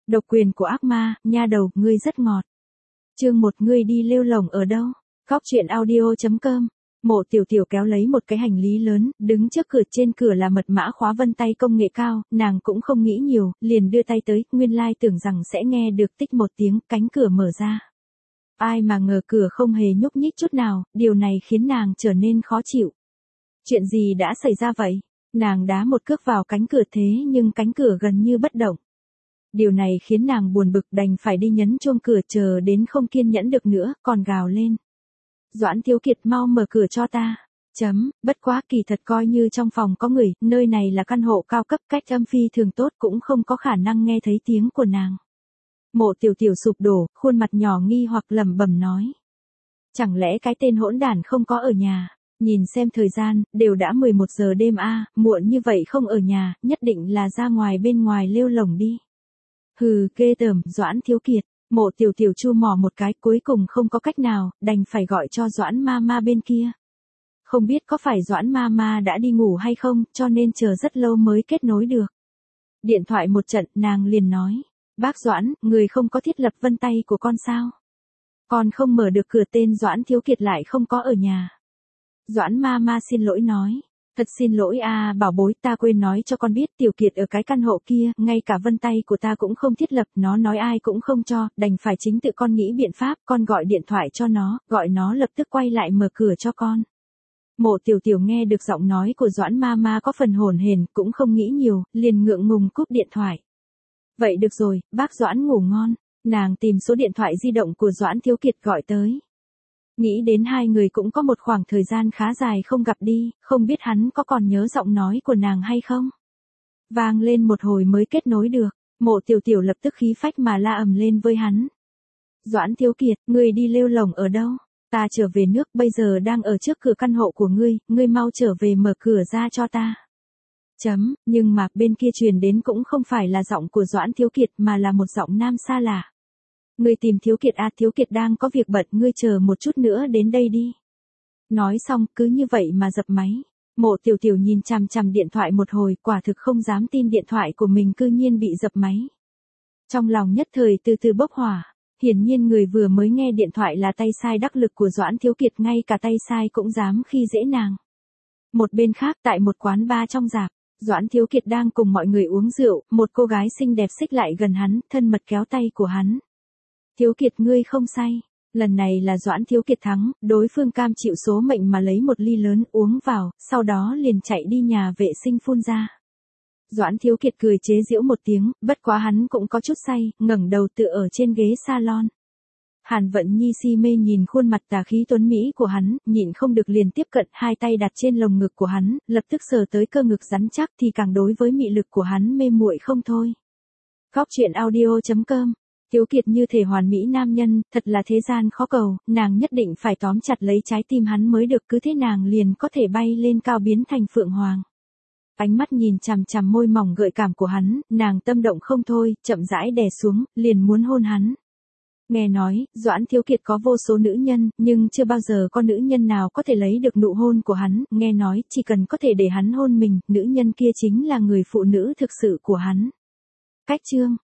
Độc quyền của ác ma, nha đầu, ngươi rất ngọt. Chương 1, ngươi đi lêu lổng ở đâu? Góc truyện audio.com. Mộ Tiểu Tiểu kéo lấy một cái hành lý lớn, đứng trước cửa, trên cửa là mật mã khóa vân tay công nghệ cao, nàng cũng không nghĩ nhiều, liền đưa tay tới, nguyên lai tưởng rằng sẽ nghe được tích một tiếng, cánh cửa mở ra. Ai mà ngờ cửa không hề nhúc nhích chút nào, điều này khiến nàng trở nên khó chịu. Chuyện gì đã xảy ra vậy? Nàng đá một cước vào cánh cửa thế nhưng cánh cửa gần như bất động. Điều này khiến nàng buồn bực, đành phải đi nhấn chuông cửa, chờ đến không kiên nhẫn được nữa, còn gào lên. Doãn Thiếu Kiệt, mau mở cửa cho ta. Bất quá kỳ thật coi như trong phòng có người, nơi này là căn hộ cao cấp, cách âm phi thường tốt, cũng không có khả năng nghe thấy tiếng của nàng. Mộ Tiểu Tiểu sụp đổ, khuôn mặt nhỏ nghi hoặc lẩm bẩm nói. Chẳng lẽ cái tên hỗn đản không có ở nhà? Nhìn xem thời gian, đều đã 11 giờ đêm a, muộn như vậy không ở nhà, nhất định là ra ngoài bên ngoài lêu lổng đi. Hừ, ghê tởm, Doãn Thiếu Kiệt. Mộ Tiểu Tiểu chu mỏ một cái, cuối cùng không có cách nào, đành phải gọi cho Doãn Mama bên kia. Không biết có phải Doãn Mama đã đi ngủ hay không, cho nên chờ rất lâu mới kết nối được. Điện thoại một trận, nàng liền nói. Bác Doãn, người không có thiết lập vân tay của con sao? Con không mở được cửa, tên Doãn Thiếu Kiệt lại không có ở nhà. Doãn Mama xin lỗi nói. Thật xin lỗi a, bảo bối, ta quên nói cho con biết, Tiểu Kiệt ở cái căn hộ kia, ngay cả vân tay của ta cũng không thiết lập, nó nói ai cũng không cho, đành phải chính tự con nghĩ biện pháp, con gọi điện thoại cho nó, gọi nó lập tức quay lại mở cửa cho con. Mộ Tiểu Tiểu nghe được giọng nói của Doãn Mama có phần hổn hển, cũng không nghĩ nhiều, liền ngượng ngùng cúp điện thoại. Vậy được rồi, bác Doãn ngủ ngon. Nàng tìm số điện thoại di động của Doãn Thiếu Kiệt gọi tới. Nghĩ đến hai người cũng có một khoảng thời gian khá dài không gặp đi, không biết hắn có còn nhớ giọng nói của nàng hay không. Vang lên một hồi mới kết nối được, Mộ Tiểu Tiểu lập tức khí phách mà la ầm lên với hắn. Doãn Thiếu Kiệt, ngươi đi lêu lổng ở đâu? Ta trở về nước, bây giờ đang ở trước cửa căn hộ của ngươi mau trở về mở cửa ra cho ta. Nhưng mà bên kia truyền đến cũng không phải là giọng của Doãn Thiếu Kiệt mà là một giọng nam xa lạ. Ngươi tìm Thiếu Kiệt à? Thiếu Kiệt đang có việc bận, ngươi chờ một chút nữa đến đây đi. Nói xong, cứ như vậy mà dập máy. Mộ Tiểu Tiểu nhìn chằm chằm điện thoại một hồi, quả thực không dám tin điện thoại của mình cư nhiên bị dập máy. Trong lòng nhất thời từ từ bốc hỏa, hiển nhiên người vừa mới nghe điện thoại là tay sai đắc lực của Doãn Thiếu Kiệt, ngay cả tay sai cũng dám khi dễ nàng. Một bên khác, tại một quán bar trong rạp, Doãn Thiếu Kiệt đang cùng mọi người uống rượu, một cô gái xinh đẹp xích lại gần hắn, thân mật kéo tay của hắn. Thiếu Kiệt, ngươi không say. Lần này là Doãn Thiếu Kiệt thắng, đối phương cam chịu số mệnh mà lấy một ly lớn uống vào, sau đó liền chạy đi nhà vệ sinh phun ra. Doãn Thiếu Kiệt cười chế giễu một tiếng, bất quá hắn cũng có chút say, ngẩng đầu tựa ở trên ghế salon. Hàn Vận Nhi si mê nhìn khuôn mặt tà khí tuấn mỹ của hắn, nhịn không được liền tiếp cận, hai tay đặt trên lồng ngực của hắn, lập tức sờ tới cơ ngực rắn chắc, thì càng đối với mị lực của hắn mê muội không thôi. Góc truyện audio.com. Thiếu Kiệt như thể hoàn mỹ nam nhân, thật là thế gian khó cầu, nàng nhất định phải tóm chặt lấy trái tim hắn mới được, cứ thế nàng liền có thể bay lên cao biến thành phượng hoàng. Ánh mắt nhìn chằm chằm môi mỏng gợi cảm của hắn, nàng tâm động không thôi, chậm rãi đè xuống, liền muốn hôn hắn. Nghe nói, Doãn Thiếu Kiệt có vô số nữ nhân, nhưng chưa bao giờ có nữ nhân nào có thể lấy được nụ hôn của hắn, nghe nói, chỉ cần có thể để hắn hôn mình, nữ nhân kia chính là người phụ nữ thực sự của hắn. Cách chương